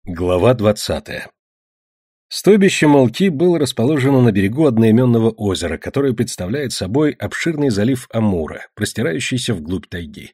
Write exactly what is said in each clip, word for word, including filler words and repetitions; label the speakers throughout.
Speaker 1: Глава двадцатая. Стойбище Молки было расположено на берегу одноименного озера, которое представляет собой обширный залив Амура, простирающийся вглубь тайги.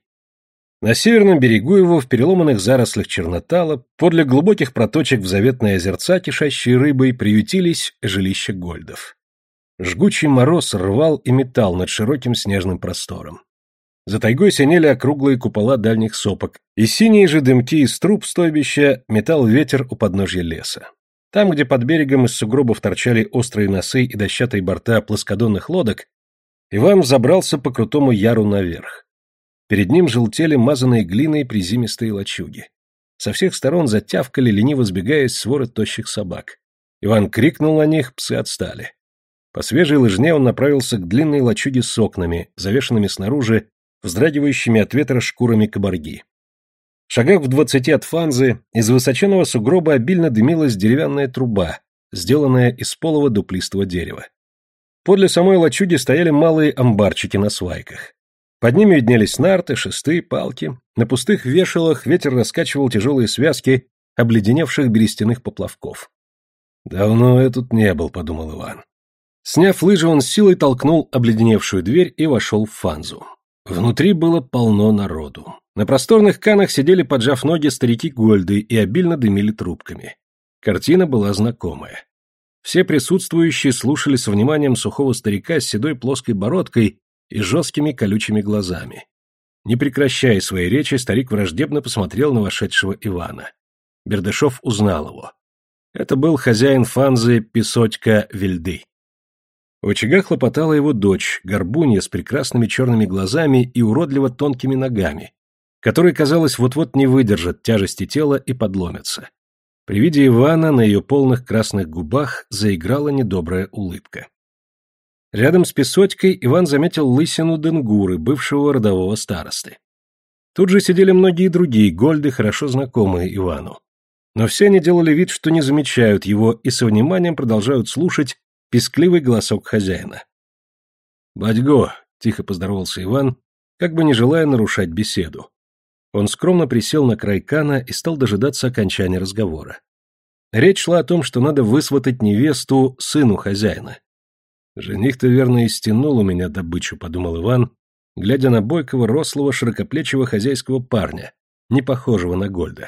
Speaker 1: На северном берегу его, в переломанных зарослях чернотала, подле глубоких проточек в заветные озерца, кишащие рыбой, приютились жилища гольдов. Жгучий мороз рвал и метал над широким снежным простором. За тайгой синели округлые купола дальних сопок, и синие же дымки из труб стойбища метал ветер у подножья леса. Там, где под берегом из сугробов торчали острые носы и дощатые борта плоскодонных лодок, Иван взобрался по крутому яру наверх. Перед ним желтели мазанные глиной приземистые лачуги. Со всех сторон затявкали, лениво сбегаясь, своры тощих собак. Иван крикнул на них, псы отстали. По свежей лыжне он направился к длинной лачуге с окнами, завешенными снаружи вздрагивающими от ветра шкурами кабарги. В шагах в двадцати от Фанзы из высоченного сугроба обильно дымилась деревянная труба, сделанная из полого дуплистого дерева. Подле самой лачуги стояли малые амбарчики на свайках. Под ними виднелись нарты, шесты, палки. На пустых вешалах ветер раскачивал тяжелые связки обледеневших берестяных поплавков. «Давно я тут не был», — подумал Иван. Сняв лыжи, он с силой толкнул обледеневшую дверь и вошел в Фанзу. Внутри было полно народу. На просторных канах сидели, поджав ноги, старики-гольды и обильно дымили трубками. Картина была знакомая. Все присутствующие слушали со вниманием сухого старика с седой плоской бородкой и жесткими колючими глазами. Не прекращая своей речи, старик враждебно посмотрел на вошедшего Ивана. Бердышев узнал его. Это был хозяин Фанзы Песотька Вельды. В очага хлопотала его дочь, горбунья с прекрасными черными глазами и уродливо тонкими ногами, которые, казалось, вот-вот не выдержат тяжести тела и подломятся. При виде Ивана на ее полных красных губах заиграла недобрая улыбка. Рядом с Песотькой Иван заметил лысину Денгуры, бывшего родового старосты. Тут же сидели многие другие гольды, хорошо знакомые Ивану. Но все они делали вид, что не замечают его, и со вниманием продолжают слушать пискливый голосок хозяина. «Батьго!» — тихо поздоровался Иван, как бы не желая нарушать беседу. Он скромно присел на край кана и стал дожидаться окончания разговора. Речь шла о том, что надо высватать невесту сыну хозяина. «Жених-то, верно, и стянул у меня добычу», — подумал Иван, глядя на бойкого, рослого, широкоплечего хозяйского парня, не похожего на гольда.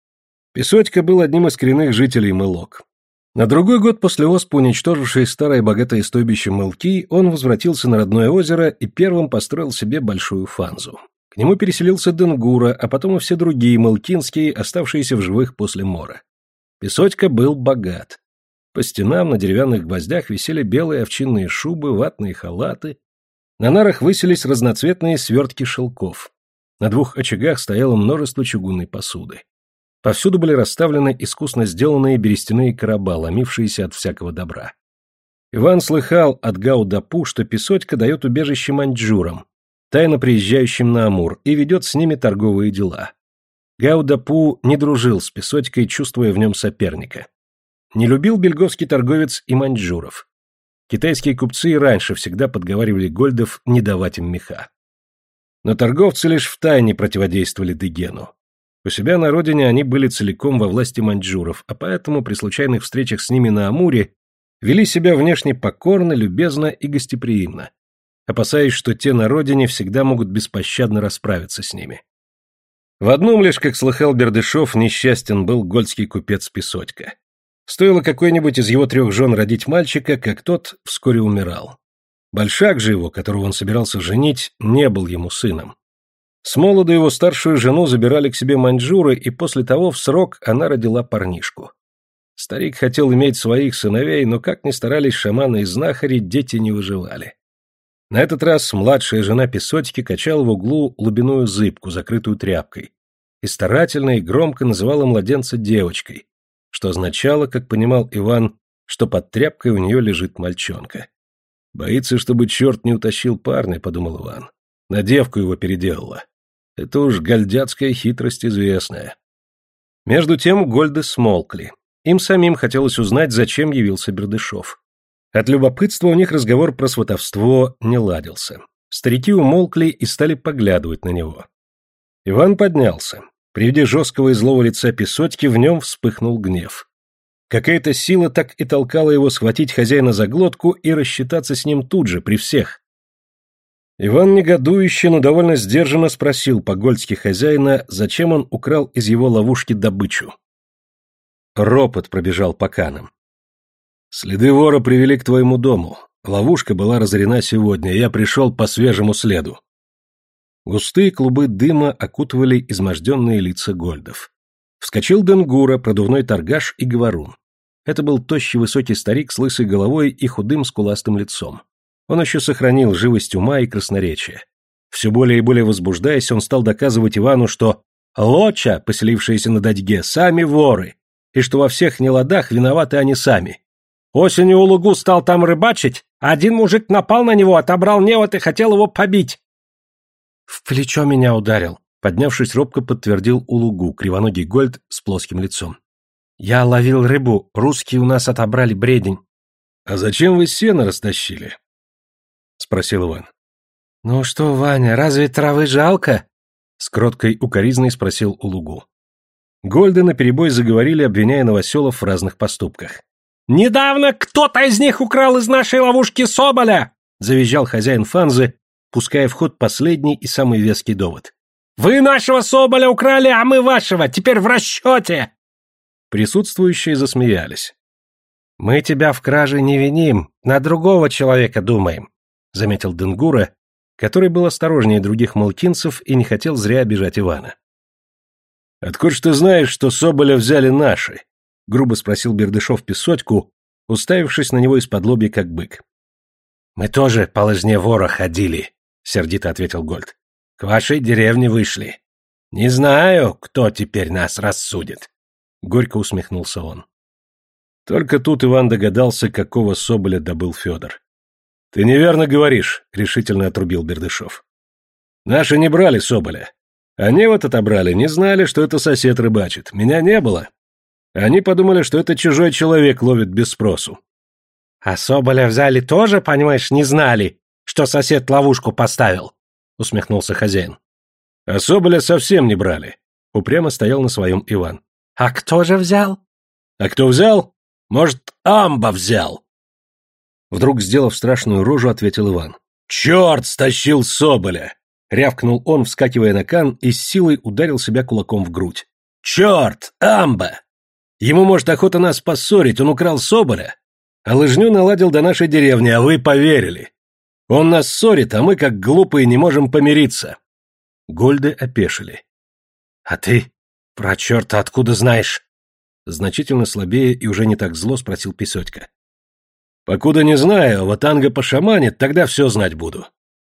Speaker 1: Песотька был одним из коренных жителей Мылок. На другой год после оспы, уничтожившей старое богатое стойбище Мылки, он возвратился на родное озеро и первым построил себе большую Фанзу. К нему переселился Денгура, а потом и все другие мылкинские, оставшиеся в живых после мора. Песотька был богат. По стенам на деревянных гвоздях висели белые овчинные шубы, ватные халаты. На нарах высились разноцветные свертки шелков. На двух очагах стояло множество чугунной посуды. Повсюду были расставлены искусно сделанные берестяные короба, ломившиеся от всякого добра. Иван слыхал от Гаудапу, что Песотька дает убежище маньчжурам, тайно приезжающим на Амур, и ведет с ними торговые дела. Гаудапу не дружил с Песотькой, чувствуя в нем соперника. Не любил бельговский торговец и маньчжуров. Китайские купцы и раньше всегда подговаривали гольдов не давать им меха. Но торговцы лишь втайне противодействовали Дегену. У себя на родине они были целиком во власти маньчжуров, а поэтому при случайных встречах с ними на Амуре вели себя внешне покорно, любезно и гостеприимно, опасаясь, что те на родине всегда могут беспощадно расправиться с ними. В одном лишь, как слыхал Бердышев, несчастен был гольдский купец Песотька. Стоило какой-нибудь из его трех жен родить мальчика, как тот вскоре умирал. Большак же его, которого он собирался женить, не был ему сыном. С молоду его старшую жену забирали к себе маньчжуры, и после того в срок она родила парнишку. Старик хотел иметь своих сыновей, но как ни старались шаманы и знахари, дети не выживали. На этот раз младшая жена Песотьки качала в углу лубяную зыбку, закрытую тряпкой, и старательно и громко называла младенца девочкой, что означало, как понимал Иван, что под тряпкой у нее лежит мальчонка. «Боится, чтобы черт не утащил парня», — подумал Иван. «На девку его переделала. Это уж гольдяцкая хитрость известная». Между тем гольды смолкли. Им самим хотелось узнать, зачем явился Бердышев. От любопытства у них разговор про сватовство не ладился. Старики умолкли и стали поглядывать на него. Иван поднялся. При виде жесткого и злого лица Песотки в нем вспыхнул гнев. Какая-то сила так и толкала его схватить хозяина за глотку и рассчитаться с ним тут же, при всех. Иван негодующе, но довольно сдержанно спросил по-гольски хозяина, зачем он украл из его ловушки добычу. Ропот пробежал по канам. «Следы вора привели к твоему дому. Ловушка была разорена сегодня, я пришел по свежему следу». Густые клубы дыма окутывали изможденные лица гольдов. Вскочил Денгура, продувной торгаш и говорун. Это был тощий высокий старик с лысой головой и худым скуластым лицом. Он еще сохранил живость ума и красноречие. Все более и более возбуждаясь, он стал доказывать Ивану, что лоча, поселившиеся на Дадьге, сами воры, и что во всех неладах виноваты они сами. Осенью у лугу стал там рыбачить, а один мужик напал на него, отобрал невод и хотел его побить. В плечо меня ударил, поднявшись робко, подтвердил Улугу, кривоногий гольд с плоским лицом. Я ловил рыбу, русские у нас отобрали бредень. — А зачем вы сено растащили? — спросил Иван. — Ну что, Ваня, разве травы жалко? — с кроткой укоризной спросил Улугу. Гольды наперебой заговорили, обвиняя новоселов в разных поступках. «Недавно кто-то из них украл из нашей ловушки соболя!» — завизжал хозяин Фанзы, пуская в ход последний и самый веский довод. «Вы нашего соболя украли, а мы вашего! Теперь в расчете!» Присутствующие засмеялись. «Мы тебя в краже не виним, на другого человека думаем», — заметил Денгура, который был осторожнее других молкинцев и не хотел зря обижать Ивана. «Откуда ж ты знаешь, что соболя взяли наши?» — грубо спросил Бердышев Песотьку, уставившись на него из-под лобья, как бык. «Мы тоже по лыжне вора ходили», — сердито ответил Гольд. «К вашей деревне вышли. Не знаю, кто теперь нас рассудит», — горько усмехнулся он. Только тут Иван догадался, какого соболя добыл Федор. «Ты неверно говоришь», — решительно отрубил Бердышев. «Наши не брали соболя. Они вот отобрали, не знали, что это сосед рыбачит. Меня не было. Они подумали, что это чужой человек ловит без спросу». «А соболя взяли тоже, понимаешь, не знали, что сосед ловушку поставил», — усмехнулся хозяин. «А соболя совсем не брали», — упрямо стоял на своем Иван. «А кто же взял?» «А кто взял? Может, амба взял?» Вдруг, сделав страшную рожу, ответил Иван. «Черт стащил соболя!» — рявкнул он, вскакивая на кан, и с силой ударил себя кулаком в грудь. «Черт! Амба! Ему, может, охота нас поссорить, он украл соболя, а лыжню наладил до нашей деревни, а вы поверили. Он нас ссорит, а мы, как глупые, не можем помириться». Гольды опешили. «А ты про черта откуда знаешь?» Значительно слабее и уже не так зло спросил Песотька. «Покуда не знаю, вот Анга пошаманит, тогда все знать буду».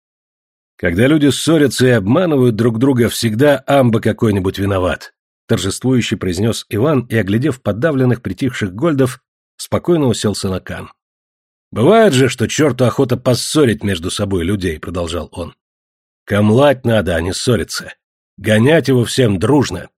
Speaker 1: «Когда люди ссорятся и обманывают друг друга, всегда амба какой-нибудь виноват», торжествующе произнес Иван и, оглядев подавленных притихших гольдов, спокойно уселся на кан. «Бывает же, что черту охота поссорить между собой людей», — продолжал он. «Камлать надо, а не ссориться. Гонять его всем дружно».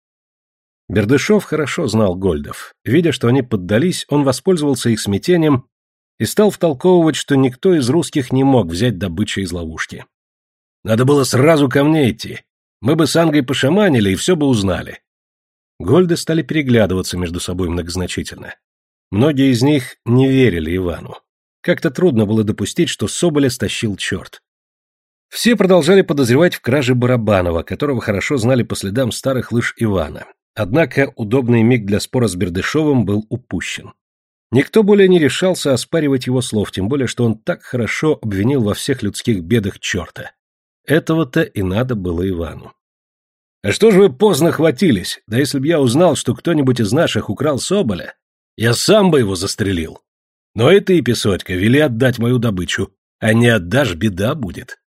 Speaker 1: Бердышев хорошо знал гольдов. Видя, что они поддались, он воспользовался их смятением и стал втолковывать, что никто из русских не мог взять добычу из ловушки. «Надо было сразу ко мне идти. Мы бы с Ангой пошаманили и все бы узнали». Гольды стали переглядываться между собой многозначительно. Многие из них не верили Ивану. Как-то трудно было допустить, что соболя стащил черт. Все продолжали подозревать в краже Барабанова, которого хорошо знали по следам старых лыж Ивана. Однако удобный миг для спора с Бердышевым был упущен. Никто более не решался оспаривать его слов, тем более, что он так хорошо обвинил во всех людских бедах черта. Этого-то и надо было Ивану. «А что ж вы поздно хватились? Да если б я узнал, что кто-нибудь из наших украл соболя, я сам бы его застрелил. Но и ты, Песотька, вели отдать мою добычу, а не отдашь, беда будет».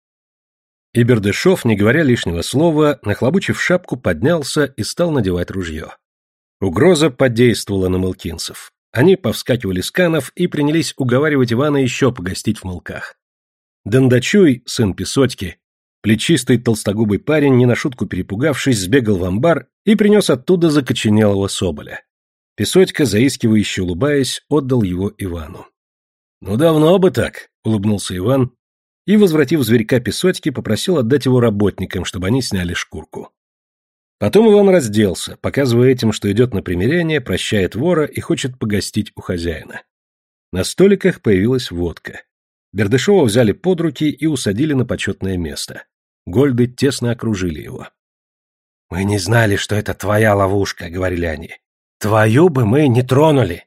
Speaker 1: И Бердышев, не говоря лишнего слова, нахлобучив шапку, поднялся и стал надевать ружье. Угроза подействовала на мылкинцев. Они повскакивали с канов и принялись уговаривать Ивана еще погостить в мылках. Дондачуй, сын Песотьки, плечистый толстогубый парень, не на шутку перепугавшись, сбегал в амбар и принес оттуда закоченелого соболя. Песотька, заискивающе улыбаясь, отдал его Ивану. «Ну давно бы так», — улыбнулся Иван, и, возвратив зверька Песотьке, попросил отдать его работникам, чтобы они сняли шкурку. Потом Иван разделся, показывая этим, что идет на примирение, прощает вора и хочет погостить у хозяина. На столиках появилась водка. Бердышева взяли под руки и усадили на почетное место. Гольды тесно окружили его. «Мы не знали, что это твоя ловушка», — говорили они. «Твою бы мы не тронули».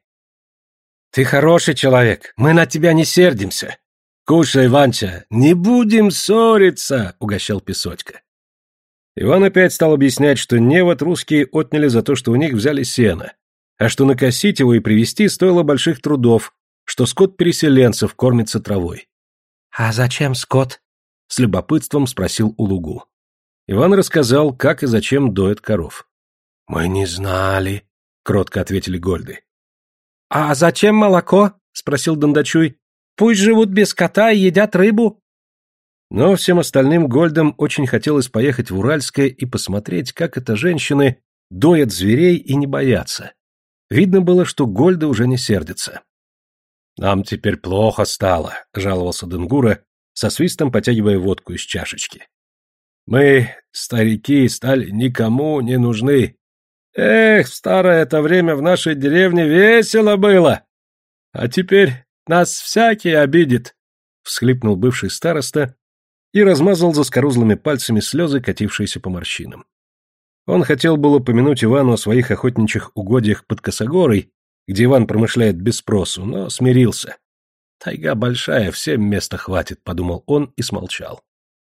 Speaker 1: «Ты хороший человек, мы на тебя не сердимся». «Кушай, Ванча, не будем ссориться», — угощал Песочка. Иван опять стал объяснять, что невод русские отняли за то, что у них взяли сено, а что накосить его и привезти стоило больших трудов, что скот переселенцев кормится травой. «А зачем скот?» — с любопытством спросил Улугу. Иван рассказал, как и зачем доят коров. «Мы не знали», — кротко ответили Гольды. «А зачем молоко?» — спросил Дондачуй. «Пусть живут без скота и едят рыбу». Но всем остальным Гольдам очень хотелось поехать в Уральское и посмотреть, как это женщины доят зверей и не боятся. Видно было, что Гольды уже не сердятся. «Нам теперь плохо стало», — жаловался Денгура, со свистом потягивая водку из чашечки. «Мы, старики, стали никому не нужны. Эх, в старое это время в нашей деревне весело было. А теперь нас всякий обидит», — всхлипнул бывший староста и размазал заскорузлыми пальцами слезы, катившиеся по морщинам. Он хотел было помянуть Ивану о своих охотничьих угодьях под Косогорой, где Иван промышляет без спросу, но смирился. «Тайга большая, всем места хватит», — подумал он и смолчал.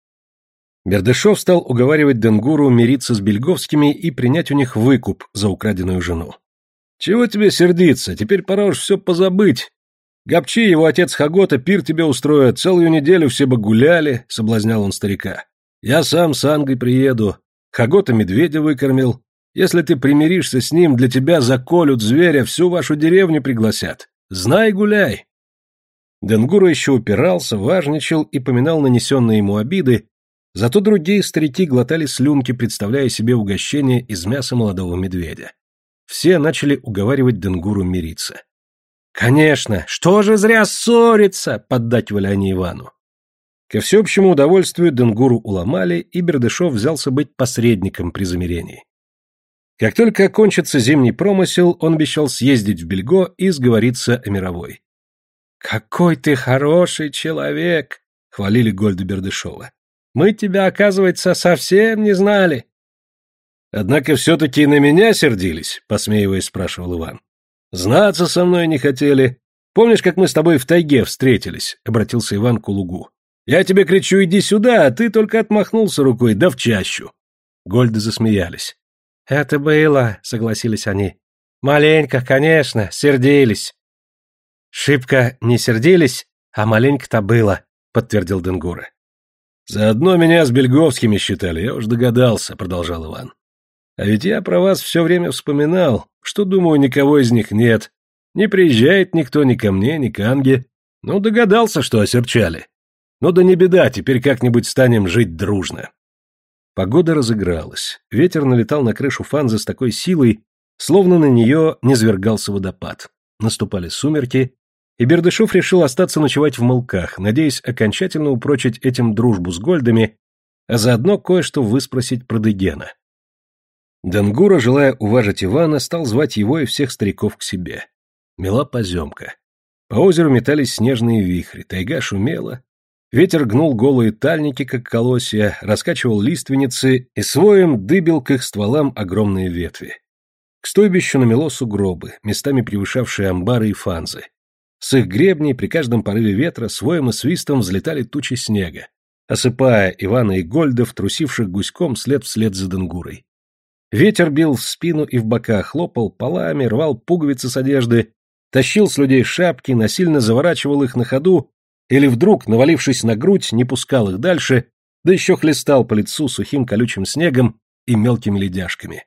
Speaker 1: Бердышев стал уговаривать Денгуру мириться с Бельговскими и принять у них выкуп за украденную жену. «Чего тебе сердиться? Теперь пора уж все позабыть. Гапчи, его отец Хагота, пир тебе устроит, целую неделю все бы гуляли», — соблазнял он старика. «Я сам с Ангой приеду. Хагота медведя выкормил. Если ты примиришься с ним, для тебя заколют зверя, всю вашу деревню пригласят. Знай, гуляй». Денгура еще упирался, важничал и поминал нанесенные ему обиды, зато другие старики глотали слюнки, представляя себе угощение из мяса молодого медведя. Все начали уговаривать Денгуру мириться. «Конечно, что же зря ссориться!» — поддакивали они Ивану. Ко всеобщему удовольствию Денгуру уломали, и Бердышев взялся быть посредником при замирении. Как только окончится зимний промысел, он обещал съездить в Бельго и сговориться о мировой. «Какой ты хороший человек!» — хвалили Гольды Бердышева. «Мы тебя, оказывается, совсем не знали». «Однако все-таки на меня сердились?» — посмеиваясь, спрашивал Иван. «Знаться со мной не хотели. Помнишь, как мы с тобой в тайге встретились?» — обратился Иван к Улугу. «Я тебе кричу, иди сюда, а ты только отмахнулся рукой, да в чащу». Гольды засмеялись. «Это было», — согласились они. «Маленько, конечно, сердились». «Шибко не сердились, а маленько-то было», — подтвердил Денгура. «Заодно меня с Бельговскими считали, я уж догадался», — продолжал Иван. «А ведь я про вас все время вспоминал, что, думаю, никого из них нет. Не приезжает никто ни ко мне, ни к Анге. Ну, догадался, что осерчали. Ну да не беда, теперь как-нибудь станем жить дружно». Погода разыгралась. Ветер налетал на крышу Фанзы с такой силой, словно на нее низвергался водопад. Наступали сумерки, и Бердышев решил остаться ночевать в Мылках, надеясь окончательно упрочить этим дружбу с Гольдами, а заодно кое-что выспросить про Дегена. Денгура, желая уважить Ивана, стал звать его и всех стариков к себе. Мела поземка. По озеру метались снежные вихри, тайга шумела, ветер гнул голые тальники, как колосья, раскачивал лиственницы и своем дыбил к их стволам огромные ветви. К стойбищу намело сугробы, местами превышавшие амбары и фанзы. С их гребней при каждом порыве ветра с воем и свистом взлетали тучи снега, осыпая Ивана и Гольдов, трусивших гуськом след вслед за Денгурой. Ветер бил в спину и в бока, хлопал полами, рвал пуговицы с одежды, тащил с людей шапки, насильно заворачивал их на ходу или вдруг, навалившись на грудь, не пускал их дальше, да еще хлестал по лицу сухим колючим снегом и мелкими ледяшками.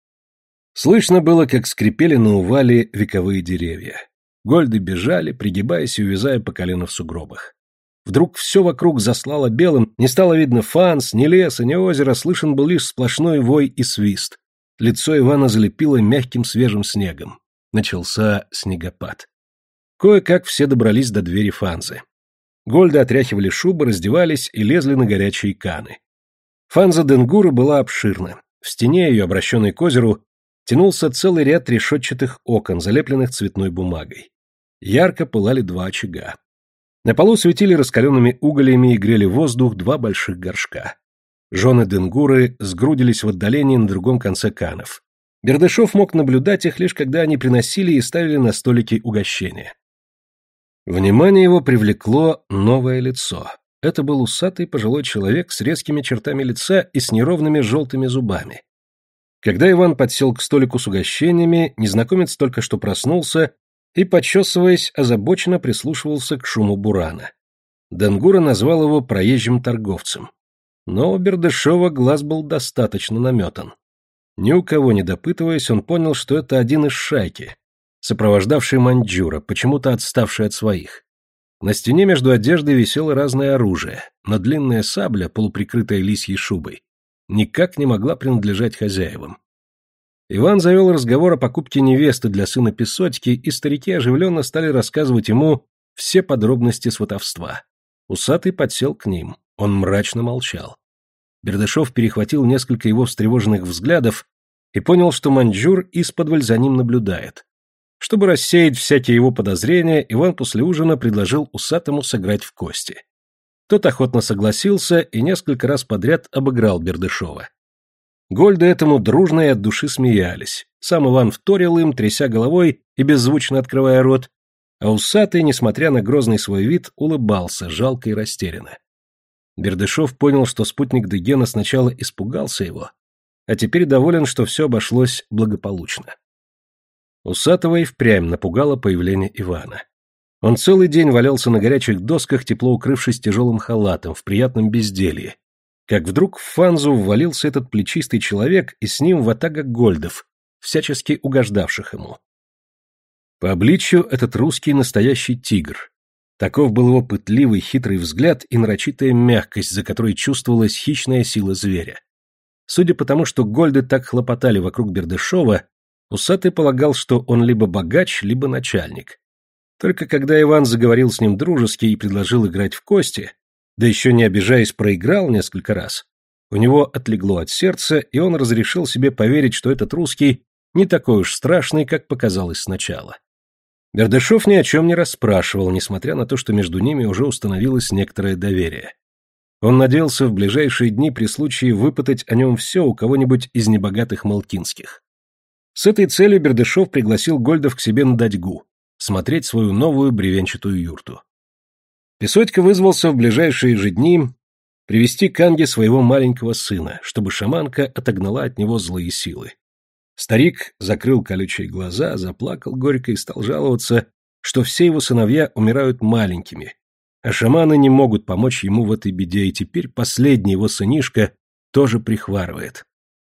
Speaker 1: Слышно было, как скрипели на увале вековые деревья. Гольды бежали, пригибаясь и увязая по колено в сугробах. Вдруг все вокруг заслало белым, не стало видно фанс, ни леса, ни озера, слышен был лишь сплошной вой и свист. Лицо Ивана залепило мягким свежим снегом. Начался снегопад. Кое-как все добрались до двери Фанзы. Гольды отряхивали шубы, раздевались и лезли на горячие каны. Фанза Денгуры была обширна. В стене ее, обращенной к озеру, тянулся целый ряд решетчатых окон, залепленных цветной бумагой. Ярко пылали два очага. На полу светили раскаленными углями и грели воздух два больших горшка. Жены Денгуры сгрудились в отдалении на другом конце канав. Бердышев мог наблюдать их лишь когда они приносили и ставили на столики угощения. Внимание его привлекло новое лицо. Это был усатый пожилой человек с резкими чертами лица и с неровными желтыми зубами. Когда Иван подсел к столику с угощениями, незнакомец только что проснулся и, почесываясь, озабоченно прислушивался к шуму бурана. Денгура назвал его проезжим торговцем. Но у Бердышева глаз был достаточно наметан. Ни у кого не допытываясь, он понял, что это один из шайки, сопровождавший маньчжура, почему-то отставший от своих. На стене между одеждой висело разное оружие, но длинная сабля, полуприкрытая лисьей шубой, никак не могла принадлежать хозяевам. Иван завел разговор о покупке невесты для сына Песотьки, и старики оживленно стали рассказывать ему все подробности сватовства. Усатый подсел к ним, он мрачно молчал. Бердышев перехватил несколько его встревоженных взглядов и понял, что маньчжур исподволь за ним наблюдает. Чтобы рассеять всякие его подозрения, Иван после ужина предложил усатому сыграть в кости. Тот охотно согласился и несколько раз подряд обыграл Бердышева. Гольды этому дружно и от души смеялись. Сам Иван вторил им, тряся головой и беззвучно открывая рот, а усатый, несмотря на грозный свой вид, улыбался, жалко и растерянно. Бердышев понял, что спутник Дегена сначала испугался его, а теперь доволен, что все обошлось благополучно. Усатого и впрямь напугало появление Ивана. Он целый день валялся на горячих досках, тепло укрывшись тяжелым халатом, в приятном безделье, как вдруг в Фанзу ввалился этот плечистый человек и с ним ватага гольдов, всячески угождавших ему. По обличью этот русский настоящий тигр. Таков был его пытливый, хитрый взгляд и нарочитая мягкость, за которой чувствовалась хищная сила зверя. Судя по тому, что гольды так хлопотали вокруг Бердышева, усатый полагал, что он либо богач, либо начальник. Только когда Иван заговорил с ним дружески и предложил играть в кости, да еще не обижаясь проиграл несколько раз, у него отлегло от сердца, и он разрешил себе поверить, что этот русский не такой уж страшный, как показалось сначала. Бердышев ни о чем не расспрашивал, несмотря на то, что между ними уже установилось некоторое доверие. Он надеялся в ближайшие дни при случае выпытать о нем все у кого-нибудь из небогатых малкинских. С этой целью Бердышев пригласил гольдов к себе на датьгу, смотреть свою новую бревенчатую юрту. Песотька вызвался в ближайшие же дни привести к Анге своего маленького сына, чтобы шаманка отогнала от него злые силы. Старик закрыл колючие глаза, заплакал горько и стал жаловаться, что все его сыновья умирают маленькими, а шаманы не могут помочь ему в этой беде, и теперь последний его сынишка тоже прихварывает.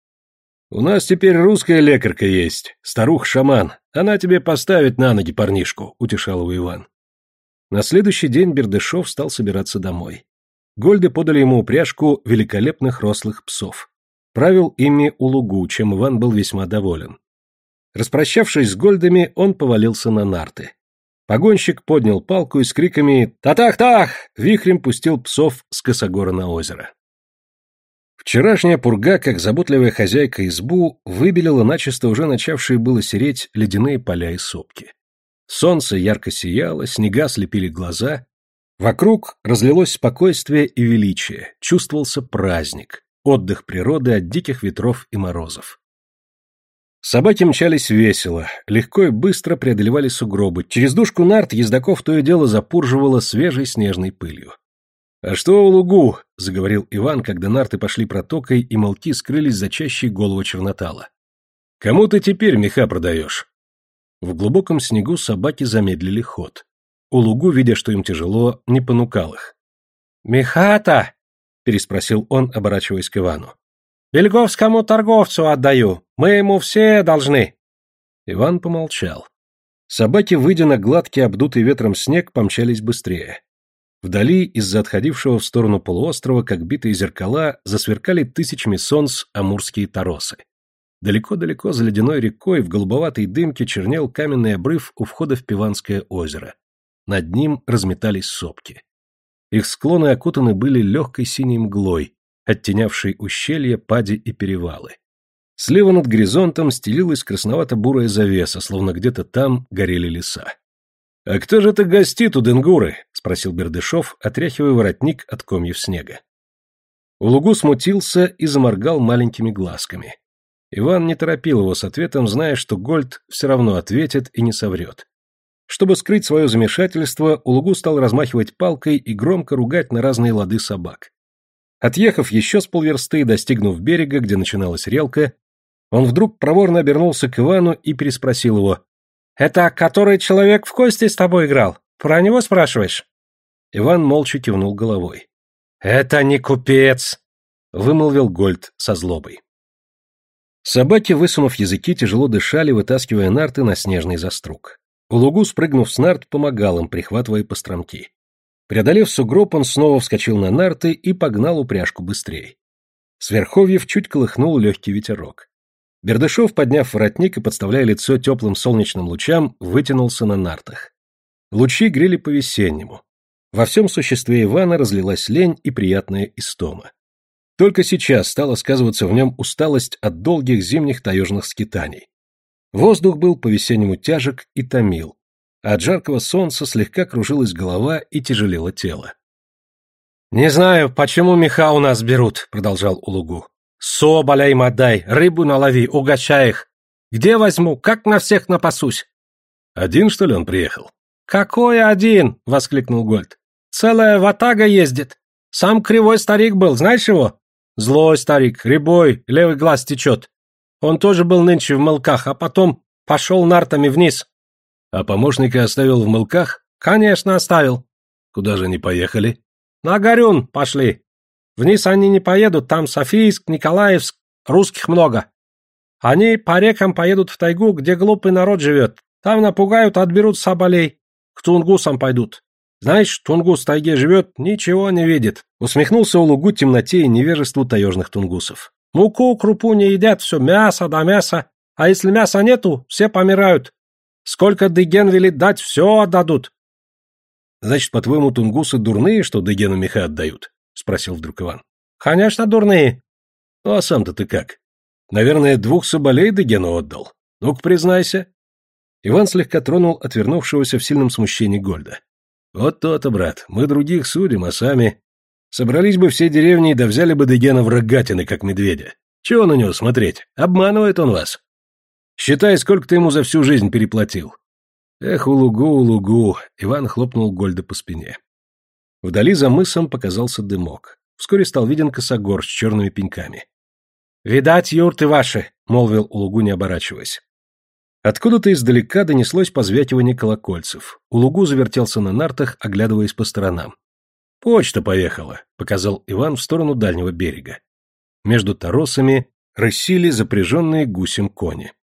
Speaker 1: «У нас теперь русская лекарка есть, старуха-шаман, она тебе поставит на ноги парнишку», — утешал его Иван. На следующий день Бердышев стал собираться домой. Гольды подали ему упряжку великолепных рослых псов. Правил ими Улугу, чем Иван был весьма доволен. Распрощавшись с гольдами, он повалился на нарты. Погонщик поднял палку и с криками «Татах-тах!» вихрем пустил псов с косогора на озеро. Вчерашняя пурга, как заботливая хозяйка избу, выбелила начисто уже начавшие было сереть ледяные поля и сопки. Солнце ярко сияло, снега слепили глаза. Вокруг разлилось спокойствие и величие, чувствовался праздник, отдых природы от диких ветров и морозов. Собаки мчались весело, легко и быстро преодолевали сугробы, через дужку нарт ездаков то и дело запурживало свежей снежной пылью. «А что у лугу?» — заговорил Иван, когда нарты пошли протокой и молки скрылись за чащей голого чернотала. «Кому ты теперь меха продаешь?» В глубоком снегу собаки замедлили ход. Улугу, видя, что им тяжело, не понукал их. «Меха-то?» — переспросил он, оборачиваясь к Ивану. «Бельговскому торговцу отдаю, мы ему все должны». Иван помолчал. Собаки, выйдя на гладкий, обдутый ветром снег, помчались быстрее. Вдали, из-за отходившего в сторону полуострова, как битые зеркала, засверкали тысячами солнц амурские торосы. Далеко-далеко за ледяной рекой в голубоватой дымке чернел каменный обрыв у входа в Пиванское озеро. Над ним разметались сопки. Их склоны окутаны были легкой синей мглой, оттенявшей ущелья, пади и перевалы. Слева над горизонтом стелилась красновато-бурая завеса, словно где-то там горели леса. — А кто же это гостит у Денгуры? — спросил Бердышев, отряхивая воротник от комьев снега. Улугу смутился и заморгал маленькими глазками. Иван не торопил его с ответом, зная, что Гольд все равно ответит и не соврет. Чтобы скрыть свое замешательство, Улугу стал размахивать палкой и громко ругать на разные лады собак. Отъехав еще с полверсты и достигнув берега, где начиналась релка, он вдруг проворно обернулся к Ивану и переспросил его. — Это который человек в кости с тобой играл? Про него спрашиваешь? Иван молча кивнул головой. — Это не купец! — вымолвил Гольд со злобой. Собаки, высунув языки, тяжело дышали, вытаскивая нарты на снежный заструг. Улугу, спрыгнув с нарт, помогал им, прихватывая постромки. Преодолев сугроб, он снова вскочил на нарты и погнал упряжку быстрее. С верховьев чуть колыхнул легкий ветерок. Бердышев, подняв воротник и подставляя лицо теплым солнечным лучам, вытянулся на нартах. Лучи грели по-весеннему. Во всем существе Ивана разлилась лень и приятная истома. Только сейчас стала сказываться в нем усталость от долгих зимних таежных скитаний. Воздух был по-весеннему тяжек и томил, а от жаркого солнца слегка кружилась голова и тяжелело тело. — Не знаю, почему меха у нас берут, — продолжал Улугу. — Соболя им отдай, рыбу налови, угощай их. Где возьму, как на всех напасусь? — Один, что ли, он приехал? — Какой один? — воскликнул Гольд. — Целая ватага ездит. Сам кривой старик был, знаешь его? Злой старик, рябой, левый глаз течет. Он тоже был нынче в мылках, а потом пошел нартами вниз. — А помощника оставил в мылках? — Конечно, оставил. — Куда же они поехали? — На Горюн пошли. Вниз они не поедут, там Софийск, Николаевск, русских много. Они по рекам поедут в тайгу, где глупый народ живет. Там напугают, отберут соболей. К тунгусам пойдут. Знаешь, тунгус в тайге живет, ничего не видит. Усмехнулся Улугу темноте и невежеству таежных тунгусов. Муку, крупу не едят, все мясо да мясо. А если мяса нету, все помирают. Сколько Дыген велит дать, все отдадут. — Значит, по-твоему, тунгусы дурные, что Дыгену меха отдают? — спросил вдруг Иван. — Конечно, дурные. — Ну, а сам-то ты как? Наверное, двух соболей Дыгену отдал. Ну-ка, признайся. Иван слегка тронул отвернувшегося в сильном смущении Гольда. — Вот то-то, брат, мы других судим, а сами... Собрались бы все деревни, да взяли бы Дыгена в рогатины, как медведя. Чего на него смотреть? Обманывает он вас. Считай, сколько ты ему за всю жизнь переплатил. Эх, Улугу, Улугу, Иван хлопнул Гольда по спине. Вдали за мысом показался дымок. Вскоре стал виден косогор с черными пеньками. — Видать, юрты ваши, — молвил Улугу, не оборачиваясь. Откуда-то издалека донеслось позвякивание колокольцев. Улугу завертелся на нартах, оглядываясь по сторонам. — Почта поехала, — показал Иван в сторону дальнего берега. Между торосами рысили запряженные гусем кони.